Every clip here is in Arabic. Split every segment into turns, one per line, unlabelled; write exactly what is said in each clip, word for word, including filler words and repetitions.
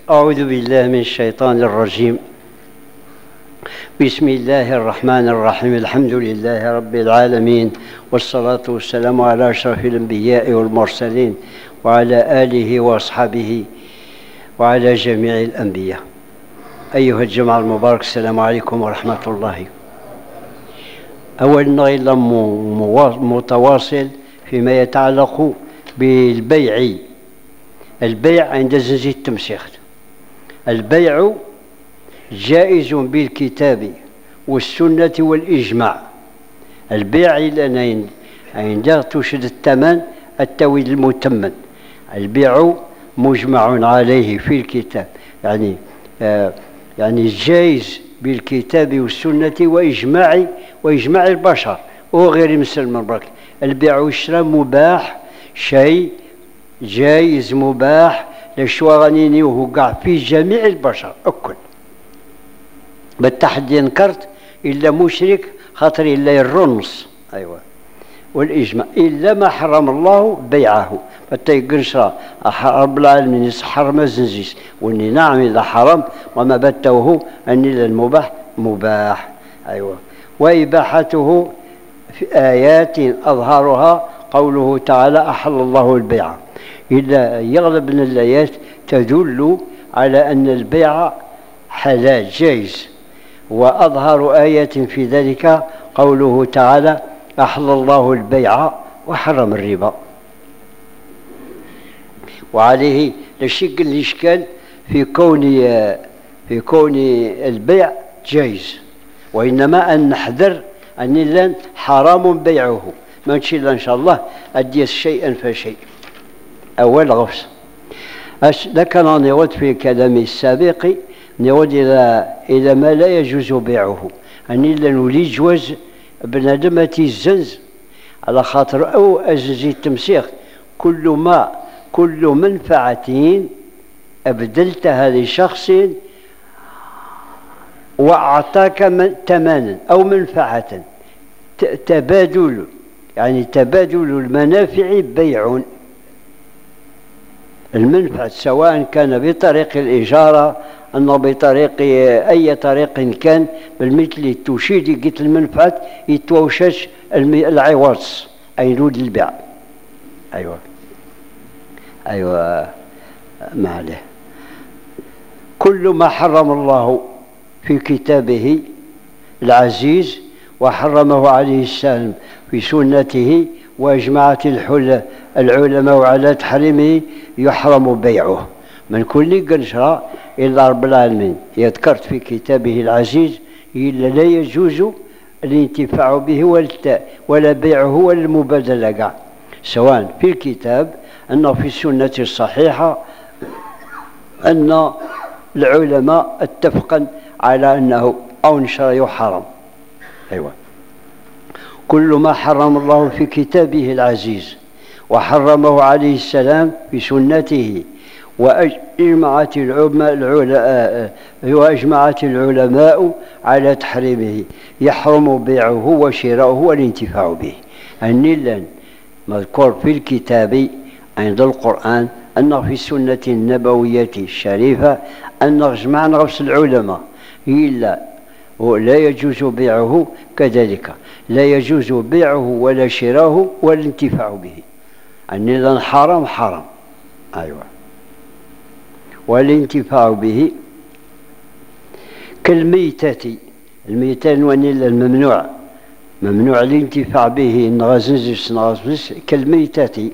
أعوذ بالله من الشيطان الرجيم. بسم الله الرحمن الرحيم. الحمد لله رب العالمين، والصلاة والسلام على أشرف الأنبياء والمرسلين وعلى آله وأصحابه وعلى جميع الأنبياء. أيها الجماعة المبارك، السلام عليكم ورحمة الله. أولا إلى متواصل فيما يتعلق بالبيع. البيع عند زنزي التمسيخ. البيع جائز بالكتاب والسنة والإجماع. البيع لأن عند تشد الثمن التويل المتمن. البيع مجمع عليه في الكتاب، يعني آه يعني جائز بالكتاب والسنة وإجماع وإجماع البشر وغير مسلم برك. البيع والشراء مباح، شيء جائز مباح للشواغنيني وهو قاع في جميع البشر الكل. بالتحدي انكرت إلا مشرك خاطر إلا يرنص. أيوة. والإجماع إلا ما حرم الله بيعه. فتيقنش رب العالمين حرم الزنزيس وإني نعم إذا حرم وما بته أن المباح مباح. أيوة. وإباحته في آيات أظهرها قوله تعالى أحل الله البيع. إلا يغلب من الآيات تدل على أن البيع حلال جائز. وأظهر آية في ذلك قوله تعالى أحل الله البيع وحرم الربا. وعليه لا شك الإشكال في كون في كون البيع جائز، وإنما أن نحذر أن حرام بيعه. ما نشي إن شاء الله أديس شيئا فشيء. أول غفص لكن نود في كلامي السابق نود إلى إلى ما لا يجوز بيعه. أني لا نولي جواز بنادم الزنز على خاطر أو أززي التمسيخ كل ما كل منفعة أبدلتها لشخص وأعطاك ثمنا أو منفعة، تبادل يعني تبادل المنافع بيع. المنفعة سواء كان بطريق الإجارة أنه بطريق أي طريق كان، بالمثل تشيد قلت المنفعة يتوشش العوض أي نود البيع. أيوة أيوة ما عليه. كل ما حرم الله في كتابه العزيز وحرمه عليه السلام في سنته وأجمعت العلماء على تحريمه يحرم بيعه من كل قنشرة إلا رب العالمين يذكرت في كتابه العزيز إلا لا يجوز الانتفاع به ولا بيعه ولا المبادلة قاع، سواء في الكتاب أنه في السنة الصحيحة أن العلماء اتفقا على أنه أو نشر يحرم. أيوة. كل ما حرم الله في كتابه العزيز وحرمه عليه السلام في سنته وأجمعت العلماء وأجمعت العلماء على تحريمه يحرم بيعه وشراؤه والانتفاع به. أن مذكور في الكتاب عند القرآن أنه في السنة النبوية الشريفة أن اجمع نفس العلماء إلا ولا يجوز بيعه، كذلك لا يجوز بيعه ولا شراؤه ولا الانتفاع به. أن حرام حرام. أيوة. والانتفاع به كالميتة. الميتة الممنوع ممنوع الانتفاع به نغزنزس نغزنزس كالميتة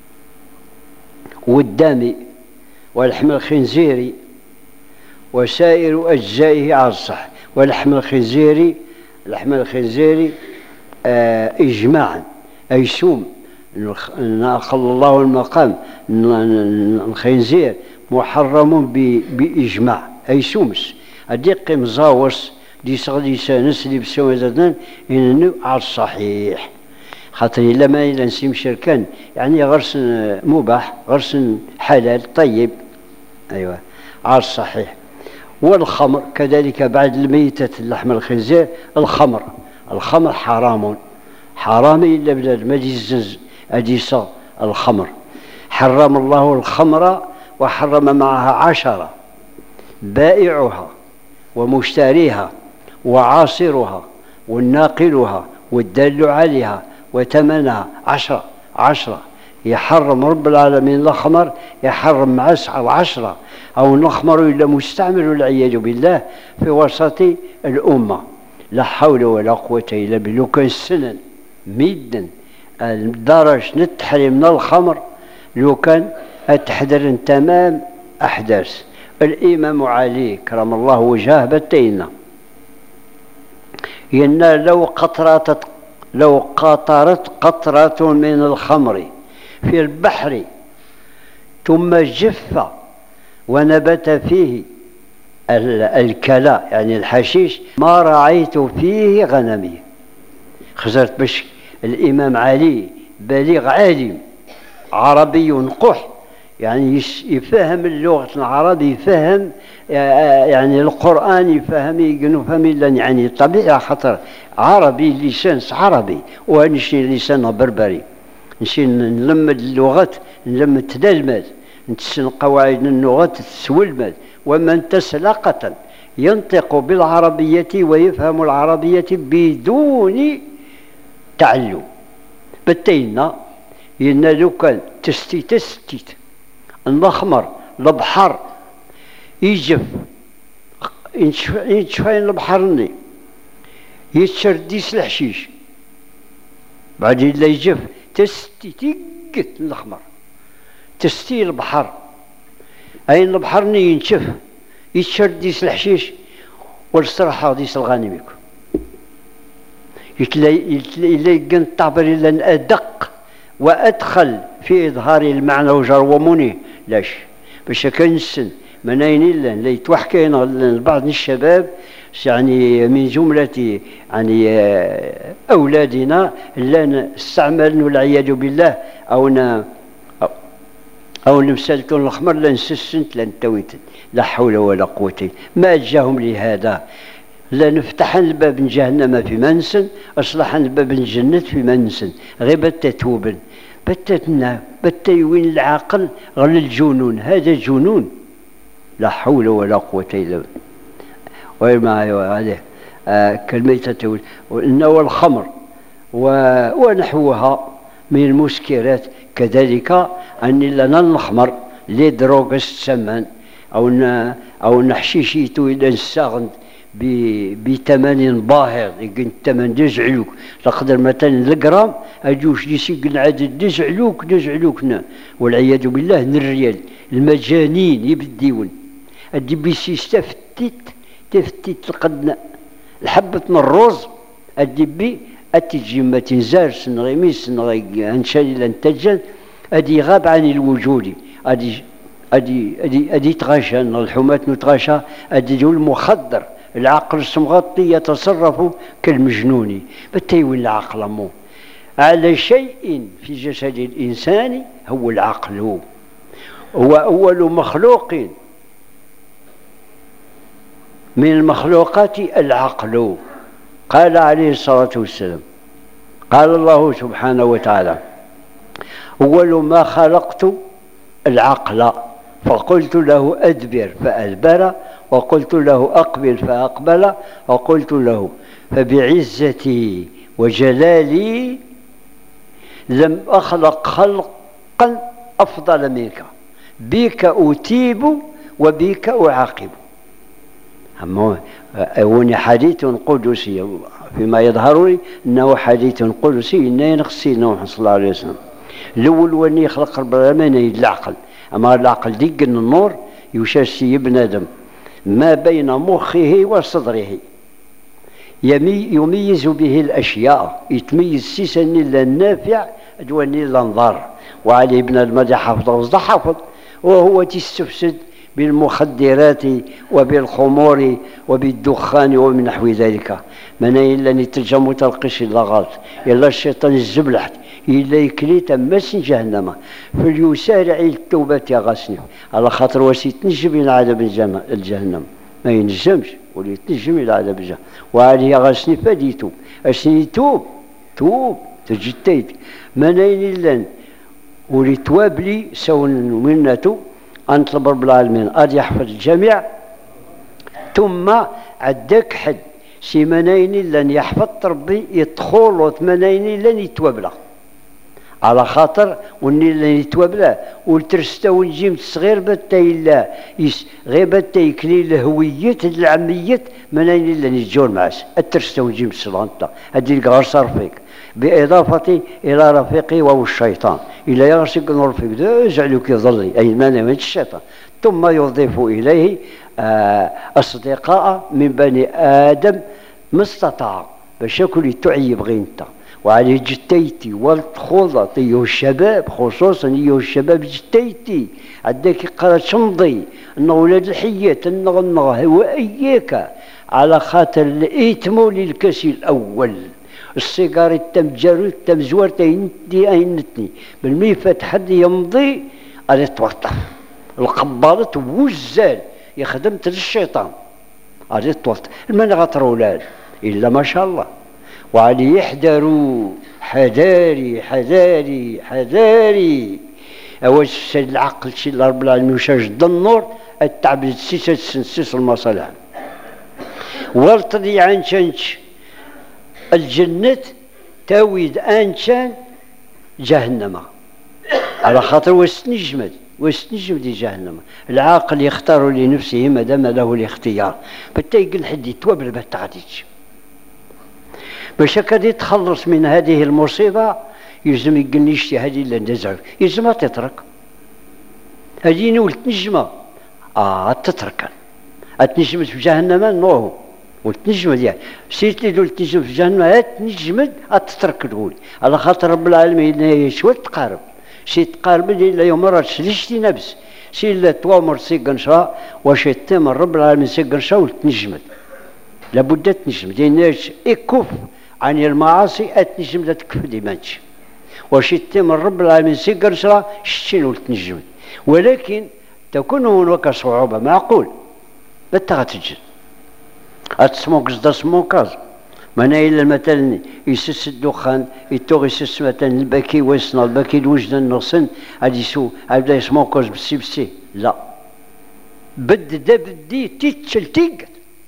والدم واللحم الخنزير وسائر أجزائه على الصح. واللحم الخنزير لحم الخنزير آه إجماعا أي سوم خلى الله المقام الخنزير محرم بإجماع أي سومس أديق مزاوس دي صغدي سانس اللي بسوى زادان إنه على الصحيح. خاطر إلا ما إلا نسيم شركان يعني غرس مباح غرس حلال طيب. أيوة على الصحيح. والخمر كذلك بعد الميتة اللحم الخنزير الخمر الخمر حرام حرام إلا بلاد ما يزز أديس الخمر. حرم الله الخمر وحرم معها عشرة بائعها ومشتريها وعاصرها والناقلها والدال عليها وثمنها عشرة عشرة. يحرم رب العالمين الخمر، يحرم معسعر عشرة، أو نخمر إلا مستعمل والعياذ بالله في وسط الأمة. لا حول ولا قوة إلا بالله. لو كان السنن ميدا الدرج نتحرم من الخمر، لو كان أتحذر تمام أحداث. الإمام علي كرم الله وجهه بتينا إن لو قطرت لو قطرت قطرة من الخمر في البحر ثم جف ونبت فيه الكلا يعني الحشيش ما رعيت فيه غنمي. خزرت باش الإمام علي بليغ عالم عربي قح، يعني يفهم اللغة العربية، يفهم يعني القرآن، يفهم يفهم يعني الطبيعة، خاطر عربي لسان عربي ونشي لسان بربري. نشي نلمد اللغات، نلمد تلمد نتسن قواعد اللغات تسولمد. ومن تسلقة ينطق بالعربية ويفهم العربية بدون تعلم. بتينا إن لو كان تستي تستيت النخمر البحر يجف ينشفين البحرني يتشرديس الحشيش بعدين لا يجف تستي تيقت النخمر تستي البحر أين البحرني ينشف يتشرديس الحشيش والصراحة ديس الغانميك يتلاقي الطعبر إلا أدق وأدخل في إظهار المعنى وجرموني لاش باش كنسن منين إلا لا يتوحكين بعض الشباب يعني من جملة يعني أولادنا اللي استعملنا والعياذ بالله أو نا أو نمسلتون الخمر لا نسسنت لا نتويت. لا حول ولا قوة. ما جاهم لهذا. لا نفتح الباب جهنم في منسن، أصلح الباب الجنة في منسن. غير بتتوبن بتتنا بتيوين العقل غير الجنون. هذا جنون. لا حول ولا قوة إلا بالله. وما هذا آه كالميتة والخمر ونحوها من المسكرات. كذلك أن لنا الخمر لي دروغ السمان أو أو نحشيشيتو إلى نساغن بثمن باهظ. يقول الثمن دزعلوك تقدر مثلا الجرام أجوش يسيقن عدد دزعلوك دزعلوك والعياذ بالله الريال المجانين يبديون أدي بيسيس تفتيت تفتيت لقدنا الحبة من الروز أدي بي أتجي ما تنزار سنغي ميس سنغي أنشالي لنتجن أدي غاب عن الوجود. أدي أدي أدي أدي تغاشى الحماة نتغاشى أدي جو المخدر. العقل السمغطي يتصرف كالمجنون. بتيوين العقل مو على شيء في جسد الإنسان هو العقل. هو هو أول مخلوق من المخلوقات العقل. قال عليه الصلاة والسلام قال الله سبحانه وتعالى أول ما خلقت العقل فقلت له أدبر فأدبر وقلت له أقبل فأقبل وقلت له فبعزتي وجلالي لم أخلق خلقا أفضل منك بك أتيب وبك أعاقب. هون حديث قدسي فيما يظهر لي أنه حديث قدسي إنه نخصي نوح صلى الله عليه وسلم. الأول وين يخلق رب العالمين العقل، أما العقل ديق النور يشاسي ابن آدم ما بين مخه وصدره يميز به الأشياء. يتميز سيسا إلا النافع أدواني إلا النظر. وعلي بن المدى حفظ وصد حفظ وهو تستفسد بالمخدرات وبالخمور وبالدخان ومن نحو ذلك. من إلا نتجمع تلقش اللغات إلا الشيطان الزبلحت إلا يكليت مس جهنم فليسارع التوبة يا غاسني على خاطر وسيت نجم إلى عذاب الجهنم ما ينجمش ولي تنجم إلى عذاب الجهنم. وعلي يا غاسني فديتو أسني توب توب تجتيت من إلا ولي توابلي سون منته أنطلب رب العالمين أن يحفظ الجميع ثم عداك حد شي منايني لن يحفظ ربي يدخل ثمانين لن يتوبلا على خاطر وني لن يتوبلا والترستا ونجيم صغير بتا إلا غير بتا يكلي الهوية العمية منايني لن يتجول معاس الترستا ونجيم السلانتا هادي غير صار فيك بإضافة إلى رفيقي وهو الشيطان إلى يغسق نرفيق ده يجعلك يظلي أي المانع من الشيطان ثم يضيف إليه آه أصدقاء من بني آدم ما استطاع باش ياكل تعيب غير انت وعليه جتيتي والخوضة ايها الشباب خصوصا ايها الشباب جتيتي عندك قرا شمضي ان ولاد الحية النغنغ هو اياك على خاطر الإيتمو للكسي الأول السيجار تم جارو تم زوار تينتي اينتني بالميفات حد يمضي على توطف القبالة وزال يخدم الشيطان على توطف المن غطرولاد إلا ما شاء الله وعلي يحذروا حذاري حذاري حذاري أول شيء العقل شيء رب العالمين وشاش النور التعب السيسة سنسيس المصالح والتضي عن شنش الجنة تاويد أنشان جهنم على خاطر واستنجمد واستنجمد جهنم العاقل يختار لنفسه ما دام له الاختيار بالتالي حد يتوبل بالتعديج باش هكا يتخلص من هذه المصيبة يلزم يقول اجتهادي الا نزعف يلزم تترك هذه نول تنجمة اه تترك تنجمد في جهنم نوه وتنجمد يعني سيت لي دول تنجمد في جهنم تنجمد تترك تقول على خاطر رب العالمين شو تقارب شي تقارب الا يوم مرات شلشتي نفس شي لا توامر سيقنشا واش يتم رب العالمين سيقنشا وتنجمد لابد تنجمد لان يكف عن المعاصي اتنجم لا تكفي ديمانش واش يتم رب العالمين سيقنشا شتين وتنجمد ولكن تكون هناك صعوبة معقول متى غتجد اتسموكز دا سموكاز مانا إلا مثلا يسس الدخان يتوغ يسس مثلا الباكي ويصنع الباكي الوجدان نغسن هادي سو هبدا يسموكاز بسي بسي لا بد دا بدي تيتشل تيقت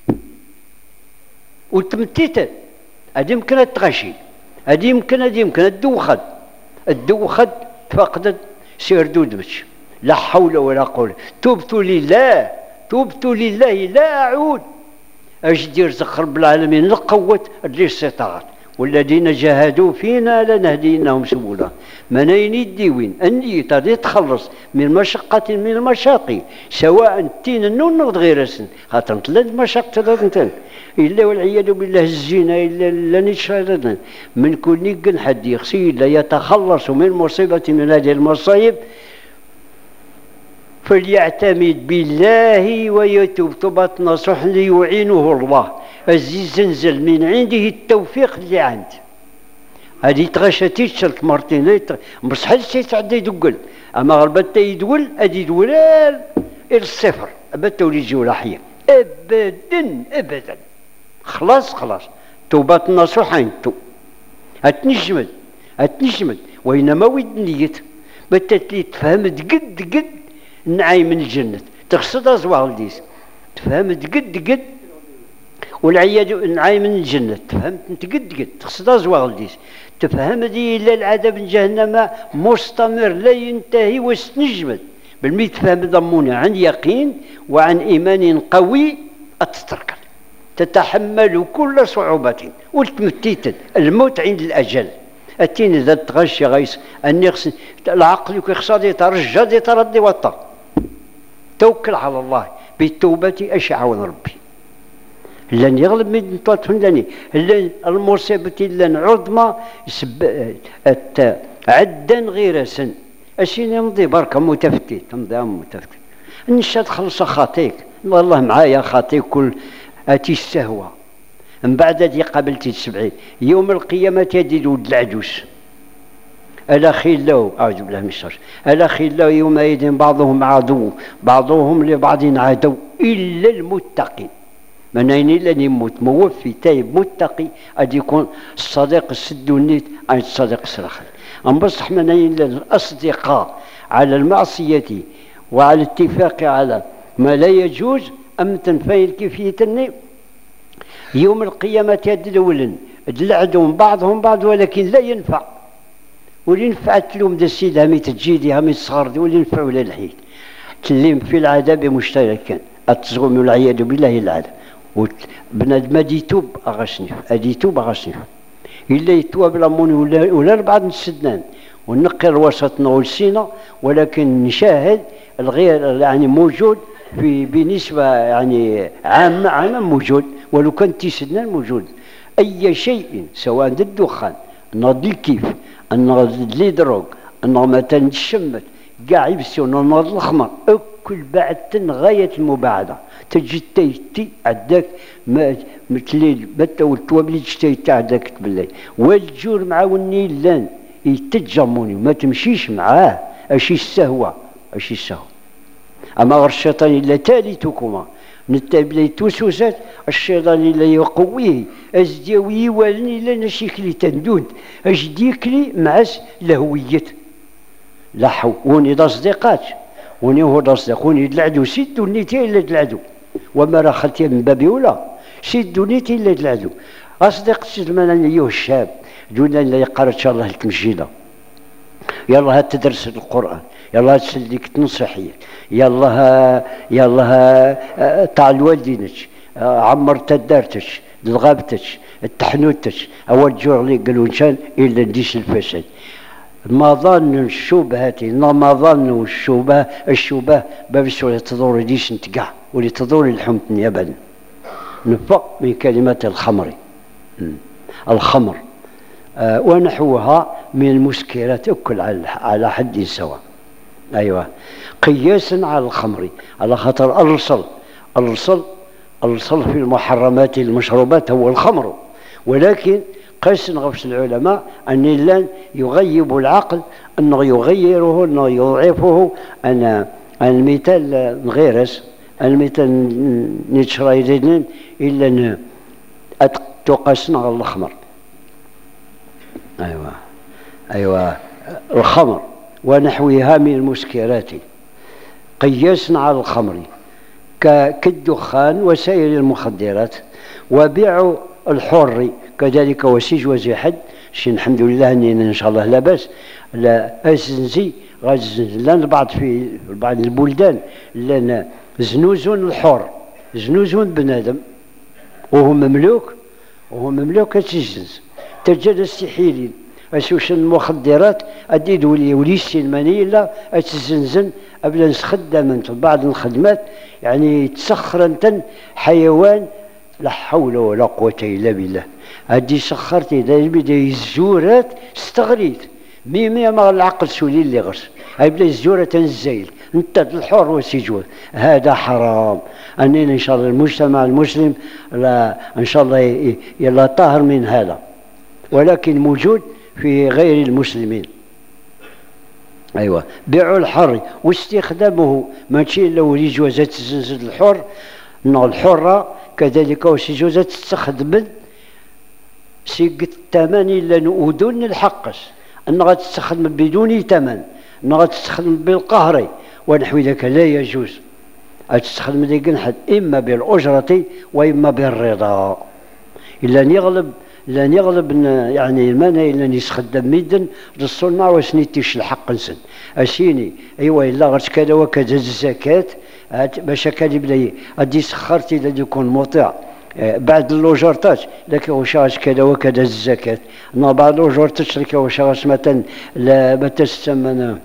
وتمتيتت هادي يمكن تغشي هادي يمكن هادي يمكن الدوخد الدوخد فقدت سير دودمش لا حول ولا قوة تبت لله تبت لله لا أعود اش دير زخر بالعالمين القوة اللي استطاعت والذين جاهدوا فينا لنهدينهم سبلا منين يديوين النية غادي تخلص من مشقة من المشاقي سواء تين النون نغض غير سن خاطر ثلاث مشاق ثلاث إلا والعياذ بالله الزنا إلا لا نشهد من كل نقل حد يخسي لا يتخلص من مصيبة من هذه المصايب فليعتمد بالله ويتوب توبة نصح ليعينه الله الزيز زنزل من عنده التوفيق اللي عنده هذه تغشى تيشرت مرتين لا مصحل شي تعدى يدقل اما غربت يدول ادي يدول الى الصفر ابدا ولي يجيو لاحيا ابدا ابدا خلاص خلاص توبة نصح عنده هتنجمد هتنجمد وإنما ود نيت بتتلي تفهمت قد قد النعيم من الجنة تقصد أزواج ديس تفهمت قد قد والعياذ النعيم من الجنة تفهمت انت قد قد تقصد أزواج ديس تفهم دي إلا العذاب من جهنم مستمر لا ينتهي واستنجمد بالمي تفهم ضمونه عن يقين وعن إيمان قوي أتترك تتحمل كل صعوبة وتمتيت الموت عند الأجل التين إذا تغشي غيس أن يخص العقل يخصد يترجى يتردي وطا توكل على الله بالتوبة أشعون ربي لن يغلب من طوتهم لني لن المصيبة لن عظمى عدا غير سن أشين يمضي بركة متفتت تمضي متفتت نشاد خلص خاطيك والله معايا خاطيك كل أتي السهوة من بعد هذه قابلتي السبعين يوم القيامة يدي ولد العجوز ألا خلاو أعوذ بالله من الشر ألا خلاو يومئذ بعضهم عدو بعضهم لبعض عدو إلا المتقين من أين لن يموت موفي تايب متقي أدي يكون الصديق السد والنيت عن الصديق السرخل أم بصح من أين الأصدقاء على المعصية وعلى الاتفاق على ما لا يجوز أم تنفاين كيفيتني يوم القيامة يدلولن دلعدهم بعضهم بعض ولكن لا ينفع. ولي نفعت لهم ذا السيد همي تجيدي همي تصغر دي ولي نفعوا لا الحين تلم في العذاب مشتركا التصغم والعياذ بالله العذاب. بنادم ادي يتوب اغاشني ادي يتوب اغاشني الا يتوب لاموني ولا ولا بعض السدنان ونقي الوسط والسينا، ولكن نشاهد الغير يعني موجود في بنسبه يعني عامه عامه موجود، ولو كان تيسدنان موجود. اي شيء سواء الدخان ناض الكيف ناض لي دروغ ناض مثلا الشمت كاع يبسيون ناض الخمر كل بعد غايه المباعده تجي تيتي عداك مثل متى والتوابلي تشتي عداك بالليل والجور معاوني لان يتجموني وما تمشيش معاه اشي السهوه اشي السهوه. اما غير الشيطان الا تاليتكما نتابلي توسوسات الشيطان الا يقويه ازديوي والني لا نشيكلي تندود اجديكلي معاس لهويت لا حو وني دا صديقات وني هو دا صديق وني دلعدو سيد ونيتي الا دلعدو وما راه خلتي من بابي ولا سيد ونيتي الا دلعدو اصدق سيد من ايوه الشاب دونا لا يقرا ان شاء الله التمجيده يلا هات تدرس القران يلا هات تسليك تنصحي يلا ها يلا ها تاع الوالدينك عمر تدارتك الغابتك التحنوتك اول جوع لي قالوا نشان الا نديش الفساد. ما ظن الشبهة ما ظن الشبهة الشبهة باب السورة تدور ديش نتقع ولي تدور الحمد ابدا. نفق من كلمة الخمر الخمر آه ونحوها من المسكرات اكل على حد سواء. ايوه قياسا على الخمر على خاطر الرسل الرسل الرسل في المحرمات المشروبات هو الخمر، ولكن قيس غفص العلماء أن اللان يغيب العقل أنه يغيره أنه يضعفه. أنا المثال نغيرس المثال نتشرايدين إلا تقاسنا على الخمر. أيوة أيوة الخمر ونحوها من المسكرات قياسنا على الخمر كالدخان وسائر المخدرات. وبيع الحر كذلك وسيج وزي حد شي الحمد لله اننا ان شاء الله لا باس لا ازنزي غازن بعض في بعض البلدان لان زنوزون الحر زنوزون بنادم وهو مملوك وهو مملوك تجزز تجد استحيلين اسوش المخدرات ادي دولي وليس الماني لا اتزنزن قبل نخدم في بعض الخدمات يعني تسخر حيوان لا حول ولا قوة إلا بالله. هادي سخرتي دا بدا الزورات استغريت مي مي ما العقل سولي اللي غرس هاي بدا الزورة تنزايل انت الحر والسجود هذا حرام. اننا ان شاء الله المجتمع المسلم لا ان شاء الله يلا طاهر من هذا، ولكن موجود في غير المسلمين. ايوه بيع الحر واستخدامه ماشي لو رجوزات تزنزل الحر انه الحرة كذلك وسجوزة تستخدم سيق الثمن إلا نؤذن الحقس أنها تستخدم بدون ثمن أنها تستخدم بالقهر ونحو ذلك لا يجوز. تستخدم ذيك نحد إما بالأجرة وإما بالرضا إلا يغلب إلا يغلب يعني المانع إلا يستخدم ميدا رسولنا وسنيتيش الحق نسن أسيني أيوة إلا غير كذا وكذا الزكاة باش كان بلاي ادي سخرتي اذا يكون مطيع بعد اللوجرتات لكن وشاش كذا وكذا الزكاة ما بعد اللوجرت تشرك وشاش مثلا لا تسمى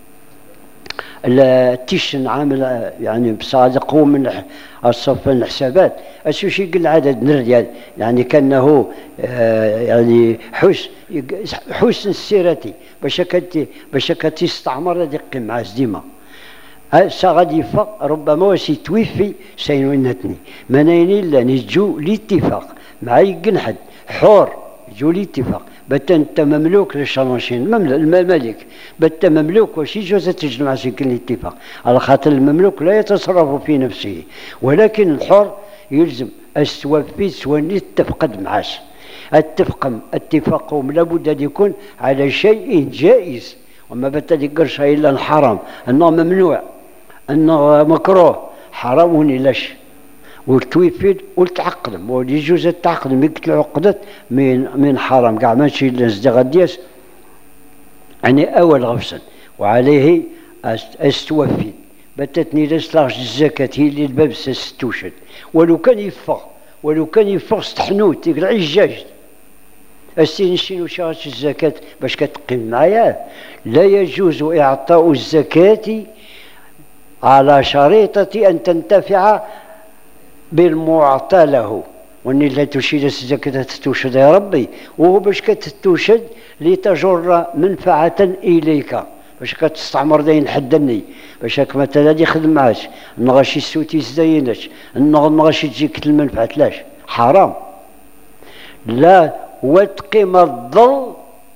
لا تيشن عامل يعني بصادق هو من الصف الحسابات اشو شي يقول العدد نرجع يعني كانه آه يعني حس حسن السيرتي باش كنتي باش كنتي استعمر هذيك مع ديما غادي يفق ربما وسي توفي سينونتني منايني لا نجو الاتفاق مع يقنحد حور جو الاتفاق بتا انت مملوك للشرمشين الملك بتا مملوك وشي جوزة تجمع سيكون الاتفاق على خاطر المملوك لا يتصرف في نفسه، ولكن الحر يلزم السوافي سواني تفقد معاش اتفق اتفاقهم لابد ان يكون على شيء جائز وما بتا يقرش الا الحرام انه ممنوع انه مكروه حرام ونلاش والتويفيد والتعقدم، واللي يجوز التعقدم يقتل عقدت من من حرام كاع ماشي لازد غدياس يعني أول غفصا. وعليه استوفي باتتني لاش الزكاة هي اللي الباب ستوشد، ولو كان يفغ ولو كان يفغ ستحنوت يقلع الجاج السين نشيلو شاغش الزكاة باش كتقيم معايا. لا يجوز إعطاء الزكاة على شريطة أن تنتفع بالمعطى له، واني لا تشيد الزكاة تتوشد يا ربي، وهو باش كتتوشد لتجر منفعة إليك، باش كتستعمر داين حدني باش هاك مثلا غادي يخدم معاش نغاشي السوتي زيناش نغاشي تجيك المنفعة لاش حرام. لا وتقيم الظل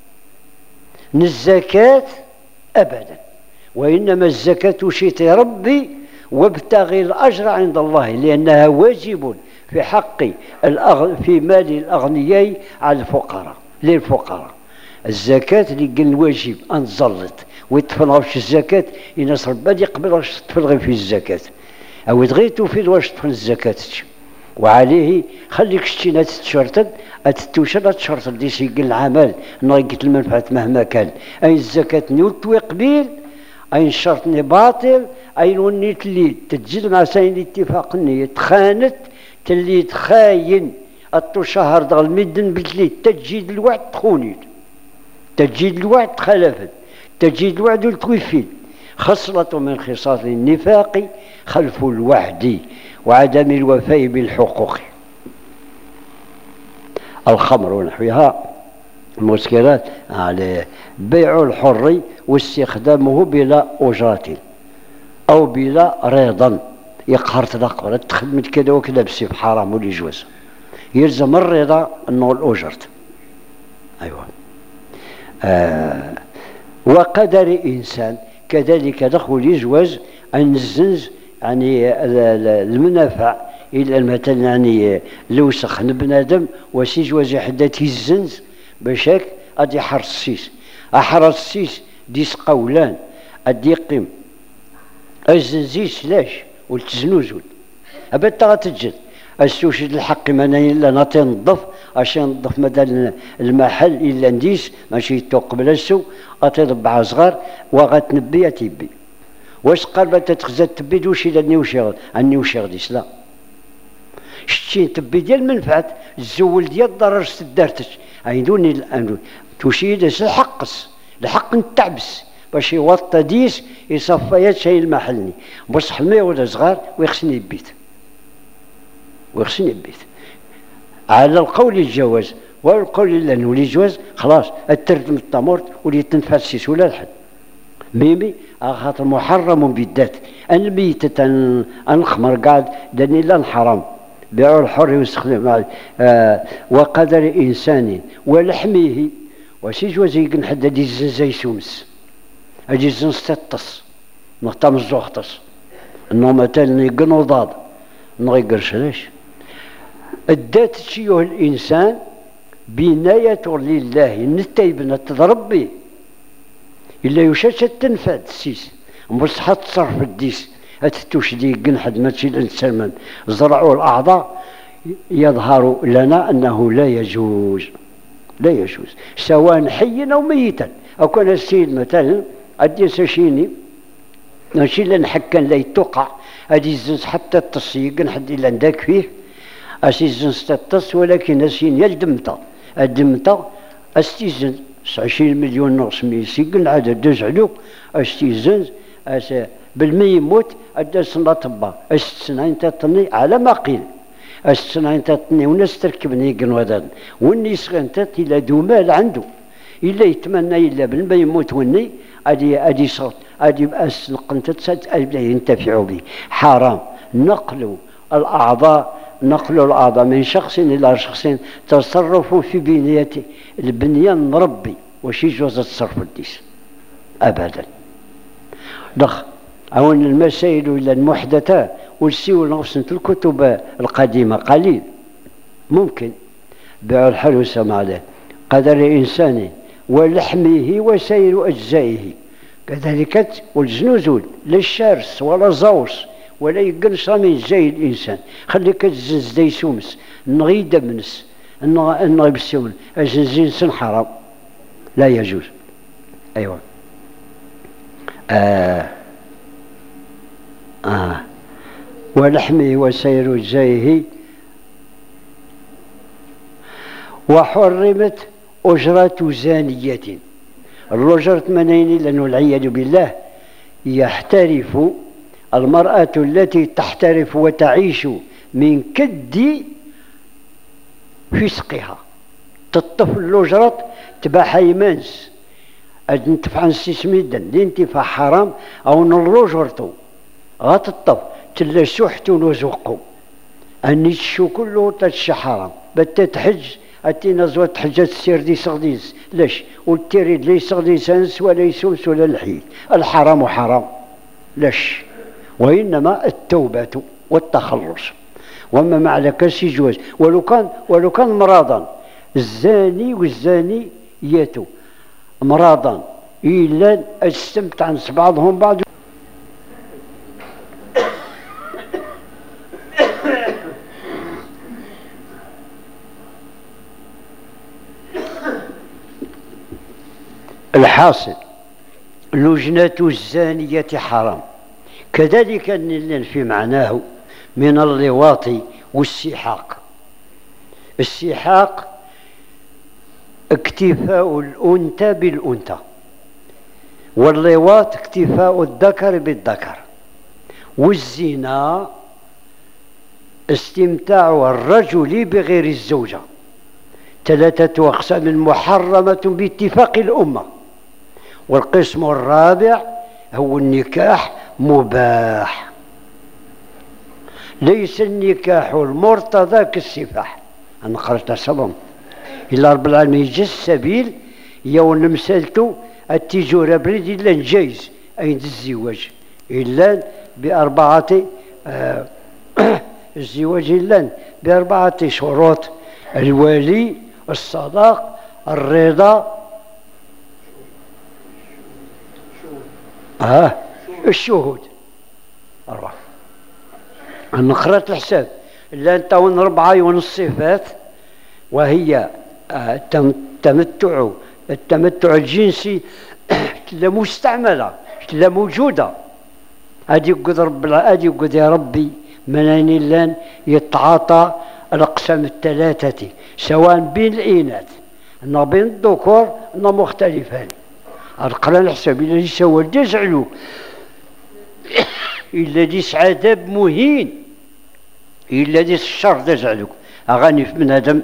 الزكاة أبدا، وإنما الزكاة شيت يا ربي وابتغي الأجر عند الله، لأنها واجب في حق الأغ... في مال الأغنياء على الفقراء للفقراء. الزكاة اللي قلنا واجب أن تزلط ويطفل غير الزكاة، الناس ربي يقبل واش تطفل غير في الزكاة أو تغيتو في واش تطفل الزكاة. وعليه خليك شتينا تتشرطد أتتوشد تشرطد دي سيقل العمل نغيقت المنفعة مهما كان. أي الزكاة نيوتوي قبيل أي الشرط باطل، أي نوني تلي تتجد مع سين الاتفاق النية تخانت تلي تخاين أطو شهر دغ المدن بتلي تجيد الوعد تخونيت، تجيد الوعد تخلفت، تجيد الوعد التوفيد. خصلة من خصال النفاق خلف الوعد وعدم الوفاء بالحقوق. الخمر ونحوها المسكرات على بيع الحر واستخدامه بلا أجرة أو بلا رضا. يقهر تدقر تخدمت كذا وكذا بسيف حرام ولا يجوز، يلزم الرضا أنه الأجرة. أيوة. آه وقدر إنسان كذلك دخل يجوز أن الزنز يعني المنافع إلى مثلا يعني لوسخ بنادم وسي جواز حدا تيزنز باش هاك غادي يحرص السيس أحرص السيس ديس قولان أدي يقيم الزنزيس لاش والتزنوزول أبدا غاتجد السوشد الحق ما إلا نعطي نظف عشان نظف مدى المحل إلا نديس ماشي يتوقب السوق أتضبع صغار وغتنبي أتيبي. واش قال بات تخزى تبي دوش إلا نيوشي النيوشي غديس لا شتي تبي ديال المنفعة الزول ديال الضرر سدارتش عيدوني الآن تشيد الحقس الحق نتعبس باش يوطى ديس يصفيات شي المحلني بصح الماء ولا صغار ويخصني البيت ويخصني البيت على القول الجواز والقول لأنه الجواز خلاص التردم الطمورت ولي تنفسس ولا الحد ميمي خاطر محرم بالذات الميتة الخمر قاعد داني لا الحرام بيع الحر ويستخدم آه وقدر إنسان ولحمه وسي جواز يقن حدا دي الزنزة يسومس أجي الزنزة تطس نغتام الزوختص إنه مثلا يقنو ضاد إنه يقرش ليش الدات تشيه الإنسان بناية لله نتايبنا تضرب به إلا يشاش التنفاد السيس مصحة تصرف الديس أتتوش دي قنحد ماشي الإنسان زرعوا الأعضاء يظهر لنا أنه لا يجوز لا يجوز سواء حيا أو ميتا. أو كان السيد مثلا أدي ساشيني ماشي إلا نحكا لا يتوقع أدي الزنس حتى تصي قنحد إلا نداك فيه أسي الزنس تتص ولكن أسين يلدمتا الدمتا أستيزن عشرين مليون نقص ميسيقن عدد دزعلو أستيزن أس بالمي يموت أدس نطبا أستسنين تطني على ما قيل أستسنين تطني وناس تركبني قنودان وني سغنتات إلا دومال عنده إلا يتمنى إلا بالمي يموت وني أدي أدي صوت أدي أس نقنتت أبدا ينتفعوا به. حرام نقل الأعضاء نقل الأعضاء من شخص إلى شخص تصرفوا في بنية البنية مربي وش يجوز التصرف الديس أبدا. ضخ أون المسائل إلى المحدثة والسيو نغسن في الكتب القديمة قليل ممكن بيع الحلوس مع له قدر إنسانه ولحمه وسائر أجزائه كذلك والزنوزول لا الشرس ولا زوس ولا يقنص من زي الانسان خليك تزنز دا يسومس نغي دمنس نغي بالسون الزنزين حرام لا يجوز. ايوه آه. آه. ولحمه وسير جزائه وحرمت أجرة زانية. الأجرة منين لأنه والعياذ بالله يحترف المرأة التي تحترف وتعيش من كد فسقها تطفل الأجرة تبع حيمانس أدنتفع نسيسميدا لانتفاع حرام أو نلوجرتو غتطف تلا سحت ونزوقو أني تشو كله تتشي حرام بتا تحج أتينا زوات تحجة السير دي سغديس لاش والتيريد لي سغديسانس ولا يسوس ولا الحيل الحرام حرام لاش وإنما التوبة والتخلص وما معنى كاسي جواز ولو كان ولو كان مراضا الزاني والزاني ياتوا مراضا إلا استمتع عن بعضهم بعض. الحاصل لجنة الزانية حرام كذلك في معناه من اللواط والسحاق. السحاق اكتفاء الأنثى بالأنثى واللواط اكتفاء الذكر بالذكر والزنا استمتاع الرجل بغير الزوجة. ثلاثة أقسام محرمة باتفاق الأمة. والقسم الرابع هو النكاح مباح. ليس النكاح المرتضى كالسفاح أنا قرأت صبم إلا رب العالمين جا السبيل يوم مسالته التجارة بريد إلا جايز أين الزواج إلا بأربعة آه الزواج إلا بأربعة شروط: الولي، الصداق، الرضا، اه الشهود. أربعة. أنا قرأت الحساب إلا أنت ونربعة الصفات وهي التمتع التمتع الجنسي لا مستعملة لا موجودة. هذه يقول رب هذه يقول يا ربي مناني لان يتعاطى الأقسام الثلاثة سواء بين الإناث أن بين الذكور أن مختلفان. القرآن الحساب الذي سوى الجزعلو الذي عذاب مهين الذي الشر تزعلوك أغاني من هذا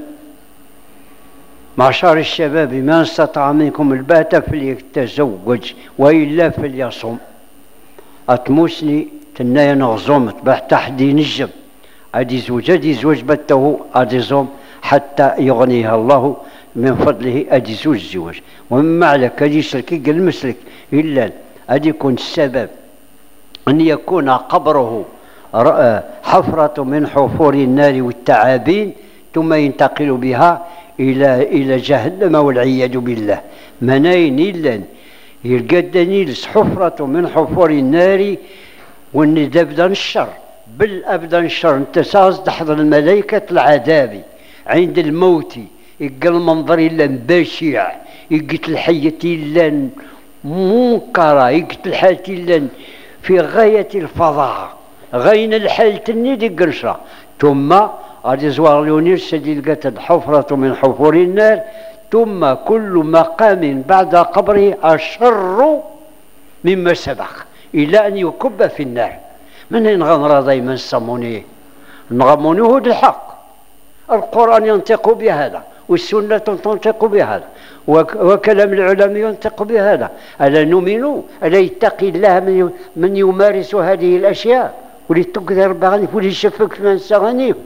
معشر الشباب من استطاع منكم الباءة فليتزوج وإلا فليصم. أتموسني تنايا نغزوم تبع تحدي نجم أدي زوج أدي زوج بته أدي زوم حتى يغنيها الله من فضله أدي زوج زواج. ومما عليك أدي سلكي قال مسلك إلا أدي يكون السبب أن يكون قبره حفرة من حفور النار والتعابين ثم ينتقل بها إلى إلى جهنم والعياذ بالله. مناين إلا يلقى حفرة من حفور النار وإن أبدا الشر بل أبدا الشر أنت ساز تحضر الملائكة العذاب عند الموت يلقى المنظر إلا بشع يلقى الحية إلا منكرة يلقى الحالة إلا في غاية الفظاعة غين الحالة الندي قرشة. ثم غادي زوار لونير سدي لقات الحفرة من حفور النار ثم كل مقام بعد قبره أشر مما سبق إلى أن يكب في النار. من هنا غنرى دائما الصموني نغمونه الحق. القرآن ينطق بهذا والسنة تنطق بهذا وكلام العلماء ينطق بهذا. ألا نؤمن ألا يتقي الله من من يمارس هذه الأشياء ولتقدر بغنيف وليشفك في منسى غنيف.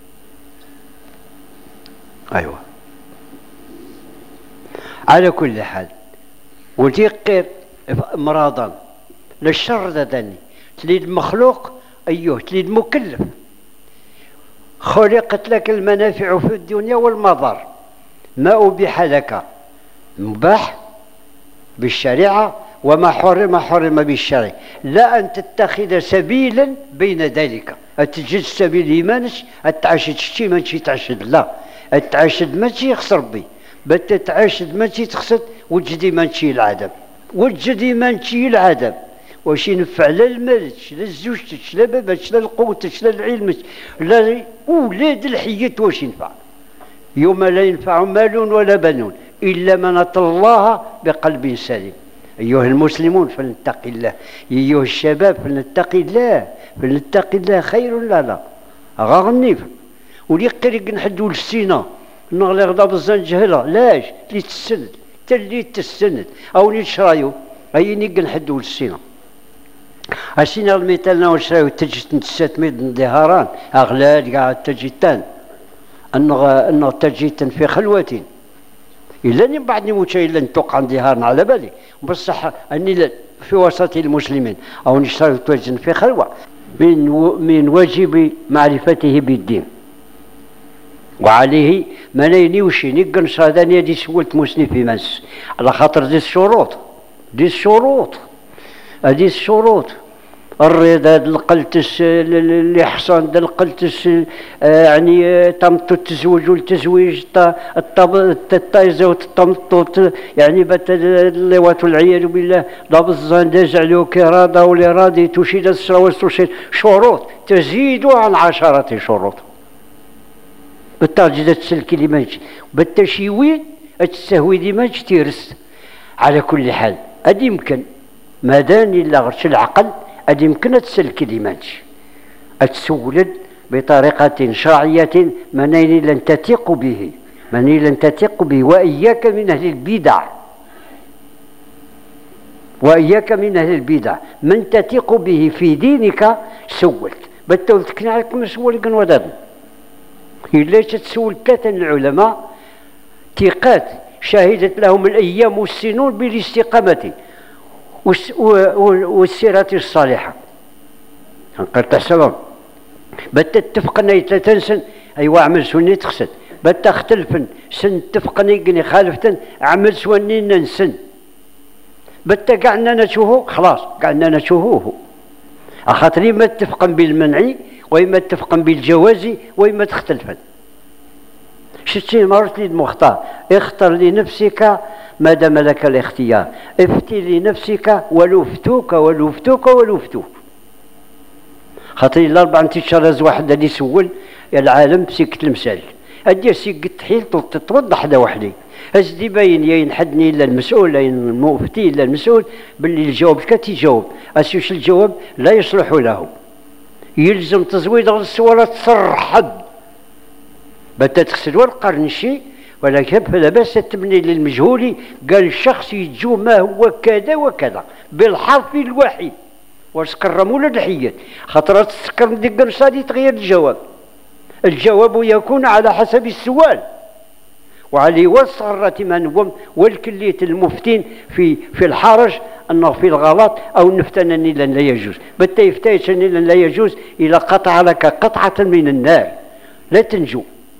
أيوة على كل حال وتيقر مراضا للشر ذاني تليد المخلوق أيوه تليد مكلف. خلقت لك المنافع في الدنيا والمضار ما أبيح لك مباح بالشريعة وما حرم حرم بالشرع، لا أن تتخذ سبيلا بين ذلك، أتجد سبيل إيمانك أتعشد شتي ما تشي تعشد، لا أتعشد ما تشي يخسر ربي، بل تتعشد ما تشي تخسد، وجدي ما تشي العدم، وجدي ما تشي العدم، واش ينفع لا لمالك لا لزوجتك لا باباتك لا لقوتك لا لعلمك لا ولاد الحياة، واش ينفع؟ يوم لا ينفع مال ولا بنون إلا من أتى الله بقلب سليم. أيها المسلمون فلنتقي الله، أيها الشباب فلنتقي الله، فلنتقي الله خير لنا. غنيف ولي قريق نحدو للسينا نغلي غدا بزان جهله، لاش اللي تسند تلي تسند أو نشرايو أيني نحدو للسينا. أسينا المثال وشرايو تجي نتسات ميد ظهران أغلال كاع تجيتان أنه أنه تجيتن في خلوة إلا أني بعدني موتشا إلا نتوقع ظهارنا على بالي، بصح أني في وسط المسلمين أو نشتري توجن في خلوة من من واجب معرفته بالدين، وعليه ما نينيوشي نقن صادانية دي سولت مسني في مس على خاطر دي الشروط، دي الشروط هذه الشروط الرضا القلتس الإحصان د القلتس يعني تمط التزوج والتزويج الطايزة والتمطط يعني بات اللواط والعياذ بالله ضاب الظن دازعلو كرادة ولرادي تشيد السراوس تشيد شروط تزيد عن عشرة شروط بالترجدة تسلكي لماج بالتشيوين التسهوي ديماج تيرس. على كل حال أد يمكن مادام إلا غرش العقل أد يمكن تسلك ديماج أتسولد بطريقة شرعية منين لن تثق به، منين لن تثق به، وإياك من أهل البدع، وإياك من أهل البدع، من تثق به في دينك سولت بتولت كنا عليكم مسول كن وداد إلا تسول ثلاثة العلماء ثقات شهدت لهم الأيام والسنون بالاستقامة والسيرة الصالحة. نقرت السبب بت تفقني تنسن أيوا عمل سني تخسد، بت اختلفن سن تفقني قني خالفتن عمل سوني ننسن، بت قعدنا نشوفه خلاص قعدنا نشوفوه، أخاطري ما تفقن بالمنعي وإما تفقن بالجواز وإما تختلفن. شتي مرت لي المختار اختر لنفسك ما دام لك الاختيار، افتي لنفسك ولو فتوك ولو فتوك ولو فتوك. خاطري الاربع انتشارات واحد اللي يسول العالم بسكت المثال ادير سكت تحيل تتوضح حدا وحدي ازدي باين يا ينحدني الا المسؤول يا المفتي الا المسؤول باللي الجواب كتجاوب اسيوش الجواب لا يصلح له، يلزم تزويد الصوره تصرحب بتا تغسل والقرن شي، ولكن فلا باس تبني للمجهول قال الشخص يجو ما هو كذا وكذا بالحرف الواحد وسكرموا له الحيات خاطر تسكر ديك الرصادي تغير الجواب، الجواب يكون على حسب السؤال وعليه والصغرة من هم والكلية المفتين في في الحرج انه في الغلط او نفتنني لن لا يجوز، بتا يفتيشني لن لا يجوز الى قطع لك قطعة من النار لا تنجو.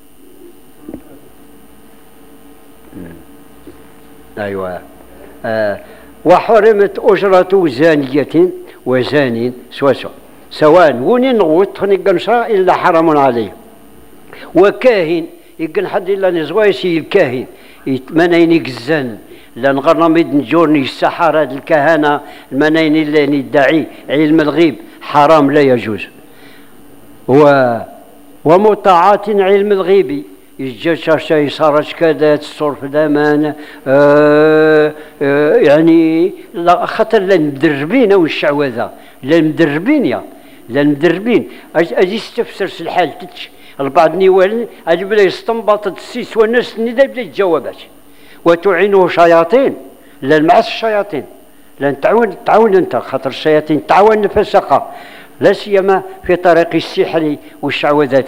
أيوة آه. وحرمت أجرة زانية وزان سوا سوا سواء ونين غوت نقنشا إلا حرام عليه، وكاهن يقن حد إلا نزوايسي الكاهن منين يقزن لان غرميد نجورني السحرة الكهنة المنين اللي ندعي علم الغيب حرام لا يجوز، و ومطاعاة علم الغيب يجي شاشة صارت كذا تصرف دامان آه آه يعني لا خاطر لا مدربين او الشعوذة لا مدربين يا لا مدربين اجي استفسر الحال تتش البعض نيوال اجي بلا يستنبط السيس والناس ندا بلا الجوابات وتعينه شياطين لا المعس الشياطين لان تعاون تعاون انت خاطر الشياطين تعاون نفسقة لا سيما في طريق السحر والشعوذات،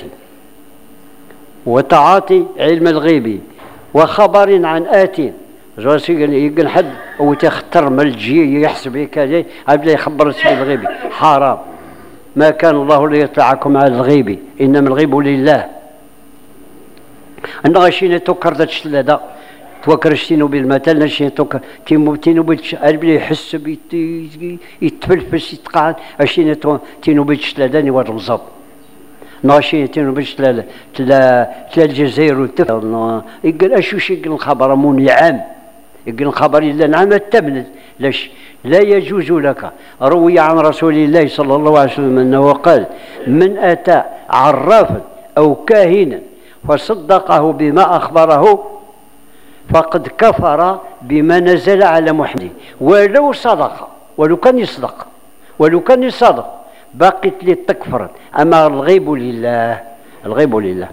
وتعاطي علم الغيب وخبر عن آت راسي يقول حد او تختر من الجي يحسب كذا قبل يخبر بالغيب حرام، ما كان الله ليطلعكم على الغيب انما الغيب لله. انا غاشينا توكر ذات الشلاده توكرشتينو بالمثل شي توك تيمو تينو بيتش قلبي يحس بيت يتفلفس يتقعد اشي تينو بيتش تلاداني ورمزاب ناشي تينو بيتش تلا تلا تلا الجزائر وتفل يقول اشو شي يقول الخبر منعم يقول الخبر الا نعم التمن لاش لا يجوز لك. روي عن رسول الله صلى الله عليه وسلم انه قال: من اتى عرافا او كاهنا فصدقه بما اخبره فقد كفر بما نزل على محمد ولو صدق، ولو كان يصدق ولو كان يصدق باقيت لي تكفر. اما الغيب لله، الغيب لله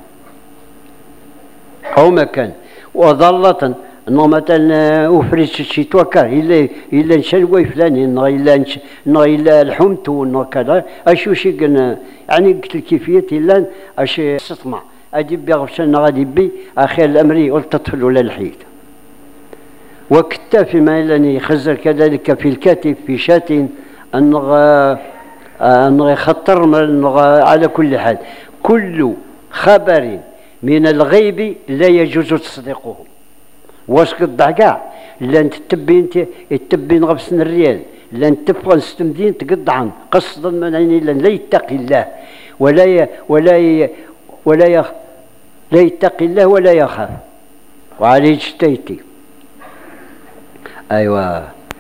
او ما كان. وظلة انه مثلا افرج شي توكر الا الا نشلوي فلاني انه الا انه الا لحمته انه كذا اشو شي قلنا يعني قلت الكيفيه الا اش استطمع ادي بيغشنا غادي بي اخي الامري قلت تطفل ولا الحيد. وكتافي ما لاني خزر كذلك في الكتف في شات انه انه يخطر على كل حال. كل خبر من الغيب لا يجوز تصديقه. واش قطع كاع لا انت تبي انت تبين غبسن الريال لا انت تبغى نستمدين تقطعن قصدا من عين الله لا يتقي الله ولا ي ولا ي ولا يخ لا يتقي الله ولا يخاف وعليه اجتيتي. ايوا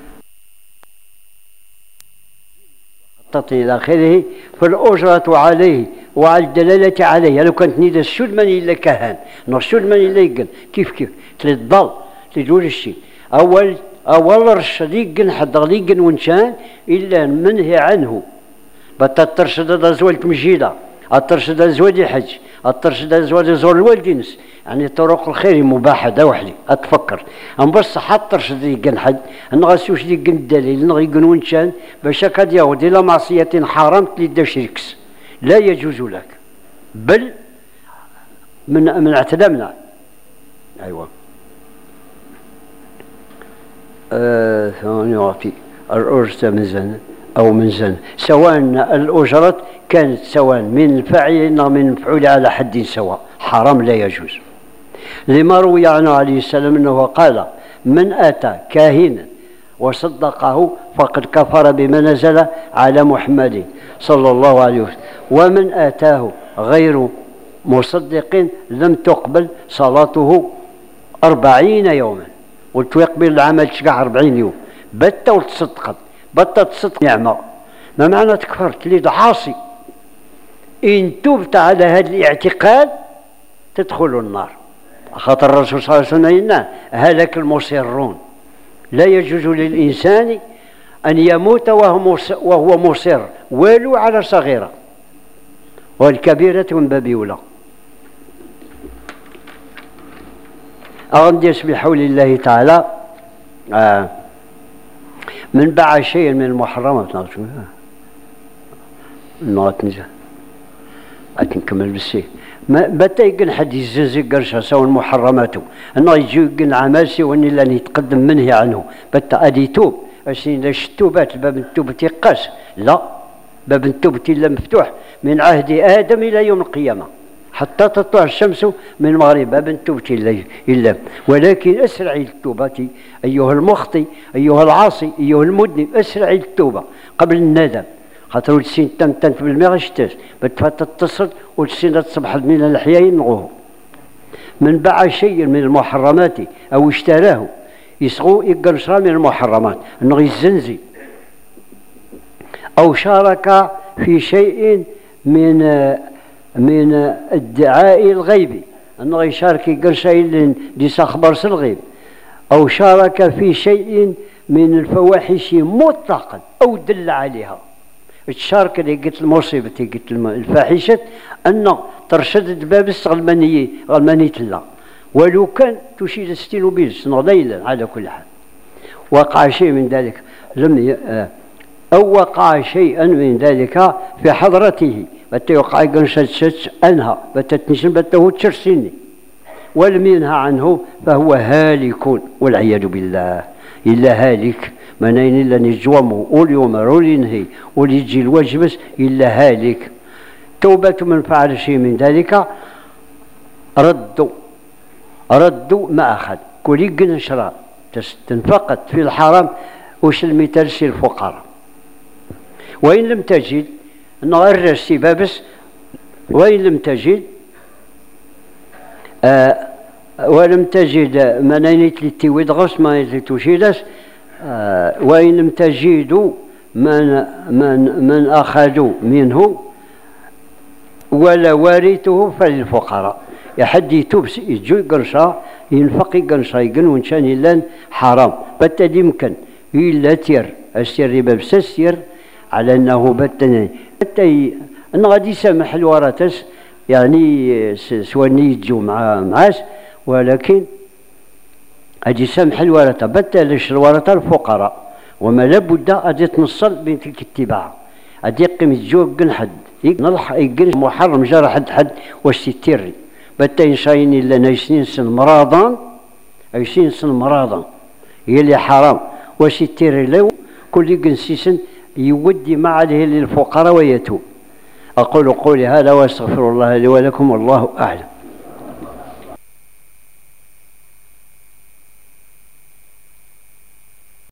خطط الى اخره فالاجره عليه وعلى الدلاله عليه. لو كانت نيدا السود من الا كهان نرسول من الا يقن كيف كيف تلضل تقول الشيء اول اول رشد يقن حد غليقن ونشان الا منهي عنه. بتا ترشد زوال تمجيده الترشد زوال الحج الترشد زوال زور الوالدينس يعني طرق الخير مباحه دا وحدي اتفكر ام بس حتى ترشد يقن حد ان غاسوش يقن الدليل يقن ونشان باش كاد يهود الى معصيه حرام تلي شركس لا يجوز لك بل من من اعتدمنا. ايوه ثاني وفي الأجرة من زن أو من زن سواء الأجرة كانت سواء من الفاعل أو من المفعول على حد سواء حرام لا يجوز. لما روي عنه عليه السلام أنه قال: من أتى كاهنا وصدقه فقد كفر بما نزل على محمد صلى الله عليه وسلم، ومن أتاه غير مصدق لم تقبل صلاته أربعين يوما. وتقبل العمل تشقع أربعين يوم بتا وتصدقت بتا تصدق نعمة. ما معنى تكفرت؟ لي عاصي إن تبت على هذا الاعتقاد تدخل النار. خاطر الرسول صلى الله عليه وسلم هلك المصرون. لا يجوز للإنسان أن يموت وهو مصر ولو على صغيرة، والكبيرة من باب أولى. أغنديس بحول الله تعالى آه من باع شيء من المحرمات نغتنجا أتنكمل بالسي ما بتا يقن حد يزنزي قرشا سواء محرماته انه يجي يقن عماسي واني لن يتقدم منهي عنه بتا ادي توب اشين لاش التوبات باب التوبة يقاس لا باب التوبة الا مفتوح من عهد ادم الى يوم القيامة حتى تطلع الشمس من المغرب باب التوبة الا. ولكن اسرعي التوبة ايها المخطي ايها العاصي ايها المذنب، اسرعي التوبة قبل الندم. خاطر ولسين تم تنت بالماء غشتاش بتفات تتصل ولسين تصبح من الحياة ينغوه. من باع شيء من المحرمات او اشتراه يسغو يقرشرا من المحرمات انه يزنزي او شارك في شيء من من ادعاء الغيب انه يشارك يقرشا اللي يسخبر الغيب، او شارك في شيء من الفواحش مطلقا او دل عليها. الشارك اللي قلت المصيبة قلت الفاحشة أن ترشد باب الغلمانية غلمانية الله، ولو كان تشيل الستين بيلس ليلا على كل حال. وقع شيء من ذلك لم أو وقع شيئا من ذلك في حضرته بتا يوقع قنشة أنها بتا تنشن بتا هو تشرسيني ولم ينهى عنه فهو هالك والعياذ بالله. إلا هالك منين إلا نجومه واليوم رول ينهي وليجي الواجبس إلا هالك. توبة من فعل شيء من ذلك ردوا ردوا ما أخذ كولي نشرى تنفقت في الحرام وش المثال سي الفقراء. وإن لم تجد نغير بابس، وإن لم تجد آه ولم تجد منانيت لتويد غص ما توشيدس آه وإن لم تجدوا من من من أخذوا منه ولا وارثه فللفقراء. يحد يتوب يجوي قرشا ينفق قرشا يقن ونشان لان حرام بتا يمكن إلا تير السير بابس السير على أنه بتا حتى أن غادي يسامح الورثة يعني سواني يجوا مع معاش، ولكن غادي يسامح الورثة بتا ليش الورثة الفقراء وما لابد غادي تنصل بين تلك الاتباع غادي يقيم يجوا قن حد نلح يقن محرم جرى حد حد واش تيري بتا ينشاين إلا عشرين سن مراضا عشرين سن مراضا هي اللي حرام واش تيري لو كل قنسيسن يودي ما عليه للفقراء ويتوب. أقول قولي هذا وأستغفر الله لي ولكم والله أعلم.